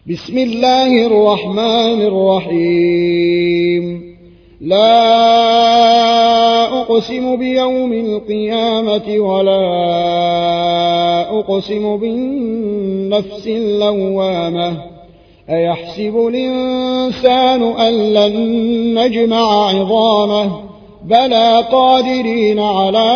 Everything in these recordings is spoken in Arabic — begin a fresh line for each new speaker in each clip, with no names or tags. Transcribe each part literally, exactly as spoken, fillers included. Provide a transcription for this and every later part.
بسم الله الرحمن الرحيم لا أقسم بيوم القيامة ولا أقسم بالنفس اللوامة أيحسب الإنسان أن لن نجمع عظامه بلى قادرين على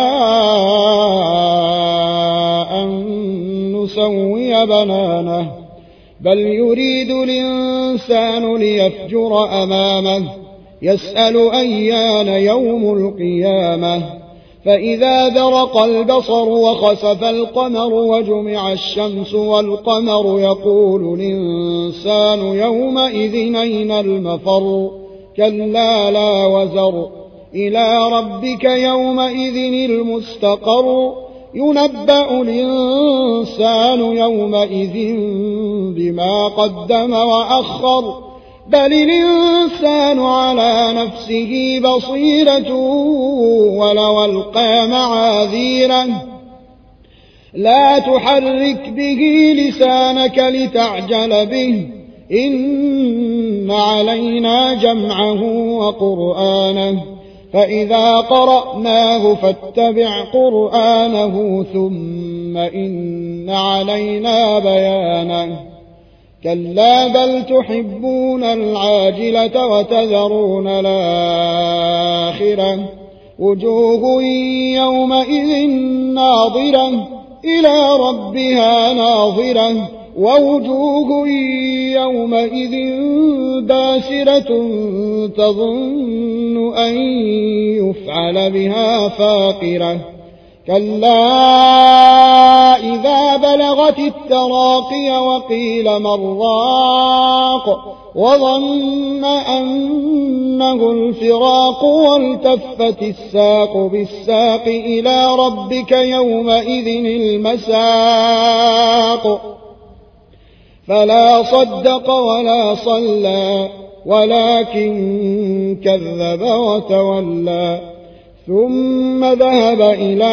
أن نسوي بنانه بل يريد الإنسان ليفجر أمامه يسأل أيان يوم القيامة فإذا برق البصر وخسف القمر وجمع الشمس والقمر يقول الإنسان يومئذ أين المفر كلا لا وزر إلى ربك يومئذ المستقر ينبأ الإنسان يومئذ بما قدم وأخر بل الإنسان على نفسه بصيرة ولو ألقى معاذيره لا تحرك به لسانك لتعجل به إن علينا جمعه وقرآنه فإذا قرأناه فاتبع قرآنه ثم إن علينا بيانه كلا بل تحبون العاجلة وتذرون الآخرة وجوه يومئذ ناظرة إلى ربها ناظرة ووجوه يومئذ باسرة تظن أن يفعل بها فاقرة كلا إذا بلغت التراقي وقيل من راق وظن أنه الفراق والتفت الساق بالساق إلى ربك يومئذ المساق فلا صدق ولا صلى ولكن كذب وتولى ثم ذهب إلى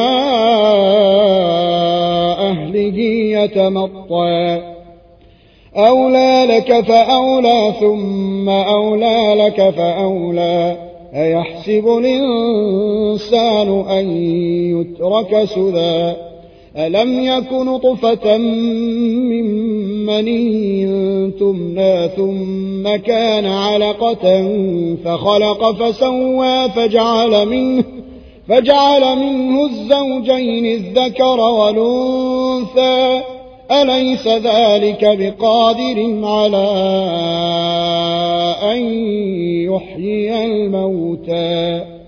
أهله يتمطى أولى لك فأولى ثم أولى لك فأولى أيحسب الإنسان أن يترك سدى ألم يك نطفة من مني تمنى ثم كان علقة فخلق فسوى فجعل منه, فجعل منه الزوجين الذكر والأنثى أليس ذلك بقادر على أن يحيي الموتى